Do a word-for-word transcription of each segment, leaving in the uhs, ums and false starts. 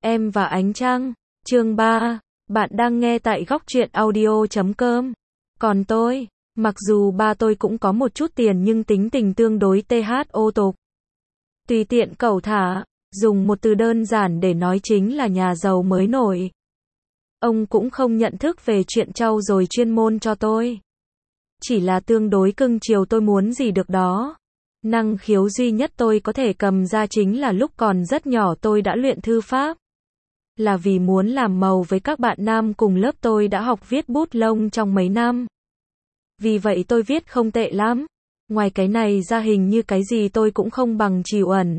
Em và ánh trăng, chương ba, bạn đang nghe tại góc truyện audio chấm com. Còn tôi, mặc dù ba tôi cũng có một chút tiền nhưng tính tình tương đối thô tục. Tùy tiện cẩu thả, dùng một từ đơn giản để nói chính là nhà giàu mới nổi. Ông cũng không nhận thức về chuyện trau dồi chuyên môn cho tôi. Chỉ là tương đối cưng chiều tôi muốn gì được đó. Năng khiếu duy nhất tôi có thể cầm ra chính là lúc còn rất nhỏ tôi đã luyện thư pháp. Là vì muốn làm màu với các bạn nam cùng lớp tôi đã học viết bút lông trong mấy năm. Vì vậy tôi viết không tệ lắm. Ngoài cái này ra hình như cái gì tôi cũng không bằng Trì Uẩn.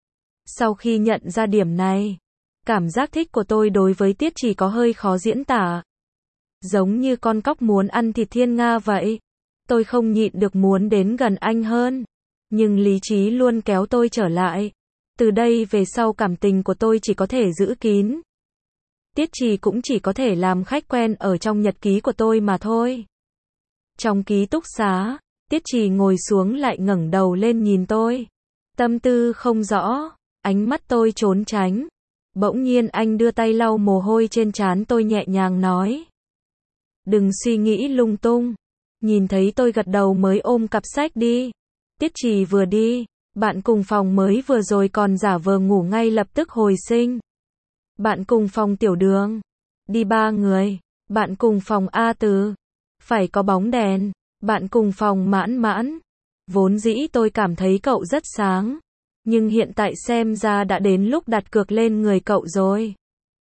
Sau khi nhận ra điểm này, cảm giác thích của tôi đối với Tiết Trì có hơi khó diễn tả. Giống như con cóc muốn ăn thịt thiên nga vậy. Tôi không nhịn được muốn đến gần anh hơn. Nhưng lý trí luôn kéo tôi trở lại. Từ đây về sau cảm tình của tôi chỉ có thể giữ kín. Tiết Trì cũng chỉ có thể làm khách quen ở trong nhật ký của tôi mà thôi. Trong ký túc xá, Tiết Trì ngồi xuống lại ngẩng đầu lên nhìn tôi. Tâm tư không rõ, ánh mắt tôi trốn tránh. Bỗng nhiên anh đưa tay lau mồ hôi trên trán tôi nhẹ nhàng nói. Đừng suy nghĩ lung tung. Nhìn thấy tôi gật đầu mới ôm cặp sách đi. Tiết Trì vừa đi, bạn cùng phòng mới vừa rồi còn giả vờ ngủ ngay lập tức hồi sinh. Bạn cùng phòng Tiểu Đường. Đi ba người. Bạn cùng phòng A Từ. Phải có bóng đèn. Bạn cùng phòng Mãn Mãn. Vốn dĩ tôi cảm thấy cậu rất sáng. Nhưng hiện tại xem ra đã đến lúc đặt cược lên người cậu rồi.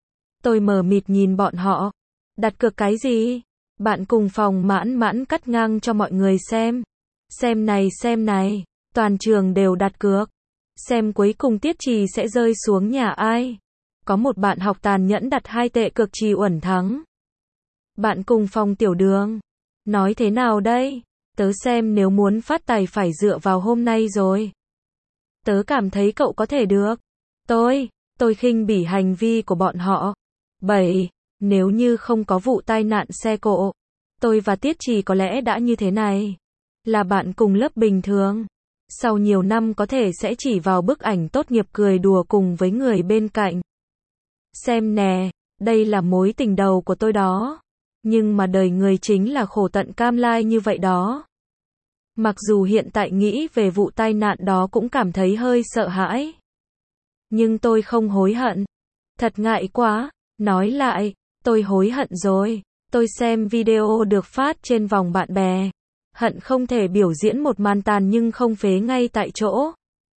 Tôi mờ mịt nhìn bọn họ. Đặt cược cái gì? Bạn cùng phòng Mãn Mãn cắt ngang cho mọi người xem. Xem này xem này. Toàn trường đều đặt cược. Xem cuối cùng Tiết Trì sẽ rơi xuống nhà ai. Có một bạn học tàn nhẫn đặt hai tệ cược Trì Uẩn thắng. Bạn cùng phòng Tiểu Đường. Nói thế nào đây? Tớ xem nếu muốn phát tài phải dựa vào hôm nay rồi. Tớ cảm thấy cậu có thể được. Tôi, tôi khinh bỉ hành vi của bọn họ. bảy. Nếu như không có vụ tai nạn xe cộ, tôi và Tiết Trì có lẽ đã như thế này. Là bạn cùng lớp bình thường. Sau nhiều năm có thể sẽ chỉ vào bức ảnh tốt nghiệp cười đùa cùng với người bên cạnh. Xem nè, đây là mối tình đầu của tôi đó. Nhưng mà đời người chính là khổ tận cam lai như vậy đó. Mặc dù hiện tại nghĩ về vụ tai nạn đó cũng cảm thấy hơi sợ hãi. Nhưng tôi không hối hận. Thật ngại quá. Nói lại, tôi hối hận rồi. Tôi xem video được phát trên vòng bạn bè. Hận không thể biểu diễn một màn tàn nhưng không phế ngay tại chỗ.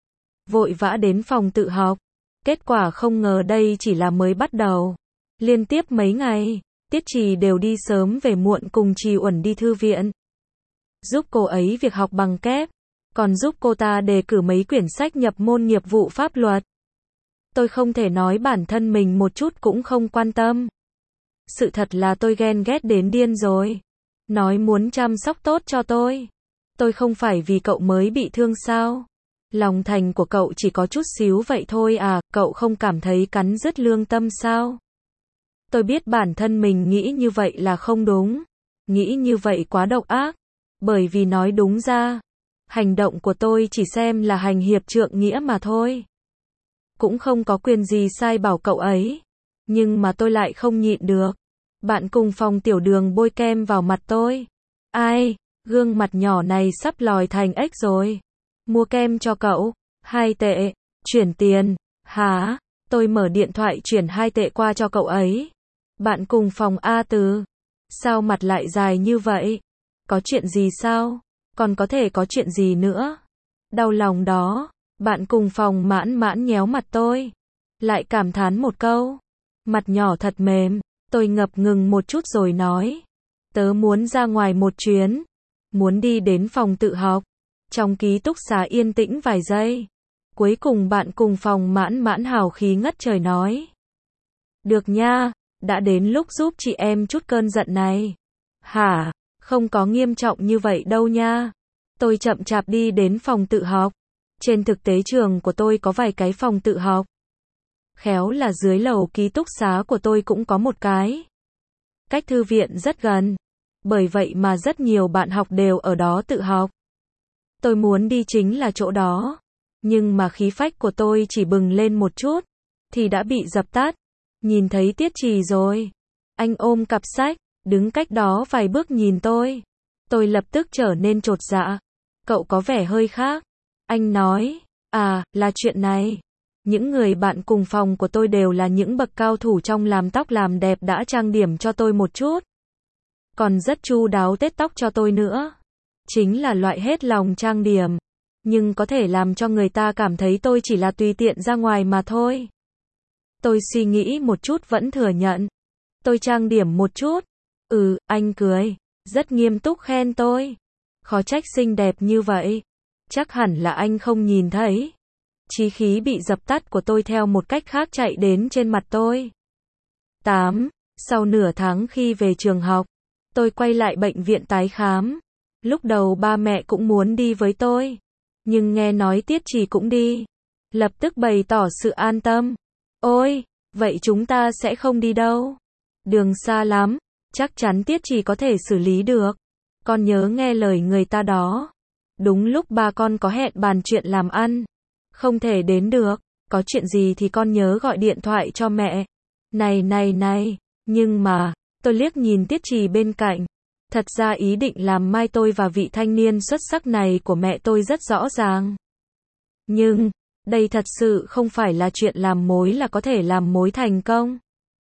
Vội vã đến phòng tự học. Kết quả không ngờ đây chỉ là mới bắt đầu. Liên tiếp mấy ngày, Tiết Trì đều đi sớm về muộn cùng Trì Uẩn đi thư viện. Giúp cô ấy việc học bằng kép. Còn giúp cô ta đề cử mấy quyển sách nhập môn nghiệp vụ pháp luật. Tôi không thể nói bản thân mình một chút cũng không quan tâm. Sự thật là tôi ghen ghét đến điên rồi. Nói muốn chăm sóc tốt cho tôi. Tôi không phải vì cậu mới bị thương sao? Lòng thành của cậu chỉ có chút xíu vậy thôi à, cậu không cảm thấy cắn rứt lương tâm sao? Tôi biết bản thân mình nghĩ như vậy là không đúng. Nghĩ như vậy quá độc ác. Bởi vì nói đúng ra, hành động của tôi chỉ xem là hành hiệp trượng nghĩa mà thôi. Cũng không có quyền gì sai bảo cậu ấy. Nhưng mà tôi lại không nhịn được. Bạn cùng phòng Tiểu Đường bôi kem vào mặt tôi. Ai, gương mặt nhỏ này sắp lòi thành ếch rồi. Mua kem cho cậu. Hai tệ. Chuyển tiền. Hả? Tôi mở điện thoại chuyển hai tệ qua cho cậu ấy. Bạn cùng phòng A Từ. Sao mặt lại dài như vậy? Có chuyện gì sao? Còn có thể có chuyện gì nữa? Đau lòng đó. Bạn cùng phòng Mãn Mãn nhéo mặt tôi. Lại cảm thán một câu. Mặt nhỏ thật mềm. Tôi ngập ngừng một chút rồi nói. Tớ muốn ra ngoài một chuyến. Muốn đi đến phòng tự học. Trong ký túc xá yên tĩnh vài giây. Cuối cùng bạn cùng phòng Mãn Mãn hào khí ngất trời nói. Được nha, đã đến lúc giúp chị em chút cơn giận này. Hả, không có nghiêm trọng như vậy đâu nha. Tôi chậm chạp đi đến phòng tự học. Trên thực tế trường của tôi có vài cái phòng tự học. Khéo là dưới lầu ký túc xá của tôi cũng có một cái. Cách thư viện rất gần. Bởi vậy mà rất nhiều bạn học đều ở đó tự học. Tôi muốn đi chính là chỗ đó. Nhưng mà khí phách của tôi chỉ bừng lên một chút. Thì đã bị dập tắt. Nhìn thấy Tiết Trì rồi. Anh ôm cặp sách, đứng cách đó vài bước nhìn tôi. Tôi lập tức trở nên chột dạ. Cậu có vẻ hơi khác. Anh nói, à, là chuyện này. Những người bạn cùng phòng của tôi đều là những bậc cao thủ trong làm tóc làm đẹp, đã trang điểm cho tôi một chút. Còn rất chu đáo tết tóc cho tôi nữa. Chính là loại hết lòng trang điểm. Nhưng có thể làm cho người ta cảm thấy tôi chỉ là tùy tiện ra ngoài mà thôi. Tôi suy nghĩ một chút vẫn thừa nhận. Tôi trang điểm một chút. Ừ, anh cười. Rất nghiêm túc khen tôi. Khó trách xinh đẹp như vậy. Chắc hẳn là anh không nhìn thấy. Chí khí bị dập tắt của tôi theo một cách khác chạy đến trên mặt tôi. tám. Sau nửa tháng khi về trường học, tôi quay lại bệnh viện tái khám. Lúc đầu ba mẹ cũng muốn đi với tôi. Nhưng nghe nói Tiết Trì cũng đi. Lập tức bày tỏ sự an tâm. Ôi, vậy chúng ta sẽ không đi đâu. Đường xa lắm, chắc chắn Tiết Trì có thể xử lý được. Con nhớ nghe lời người ta đó. Đúng lúc ba con có hẹn bàn chuyện làm ăn. Không thể đến được, có chuyện gì thì con nhớ gọi điện thoại cho mẹ. Này này này, nhưng mà, tôi liếc nhìn Tiết Trì bên cạnh. Thật ra ý định làm mai tôi và vị thanh niên xuất sắc này của mẹ tôi rất rõ ràng. Nhưng, đây thật sự không phải là chuyện làm mối là có thể làm mối thành công.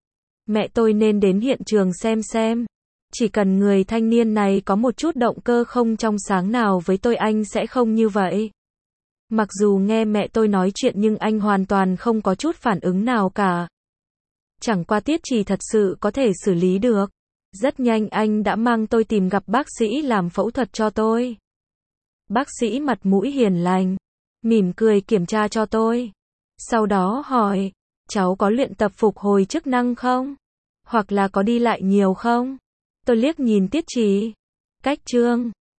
Mẹ tôi nên đến hiện trường xem xem. Chỉ cần người thanh niên này có một chút động cơ không trong sáng nào với tôi, anh sẽ không như vậy. Mặc dù nghe mẹ tôi nói chuyện nhưng anh hoàn toàn không có chút phản ứng nào cả. Chẳng qua Tiết Trì thật sự có thể xử lý được. Rất nhanh anh đã mang tôi tìm gặp bác sĩ làm phẫu thuật cho tôi. Bác sĩ mặt mũi hiền lành, mỉm cười kiểm tra cho tôi. Sau đó hỏi, cháu có luyện tập phục hồi chức năng không? Hoặc là có đi lại nhiều không? Tôi liếc nhìn Tiết Trì. Cách Trương,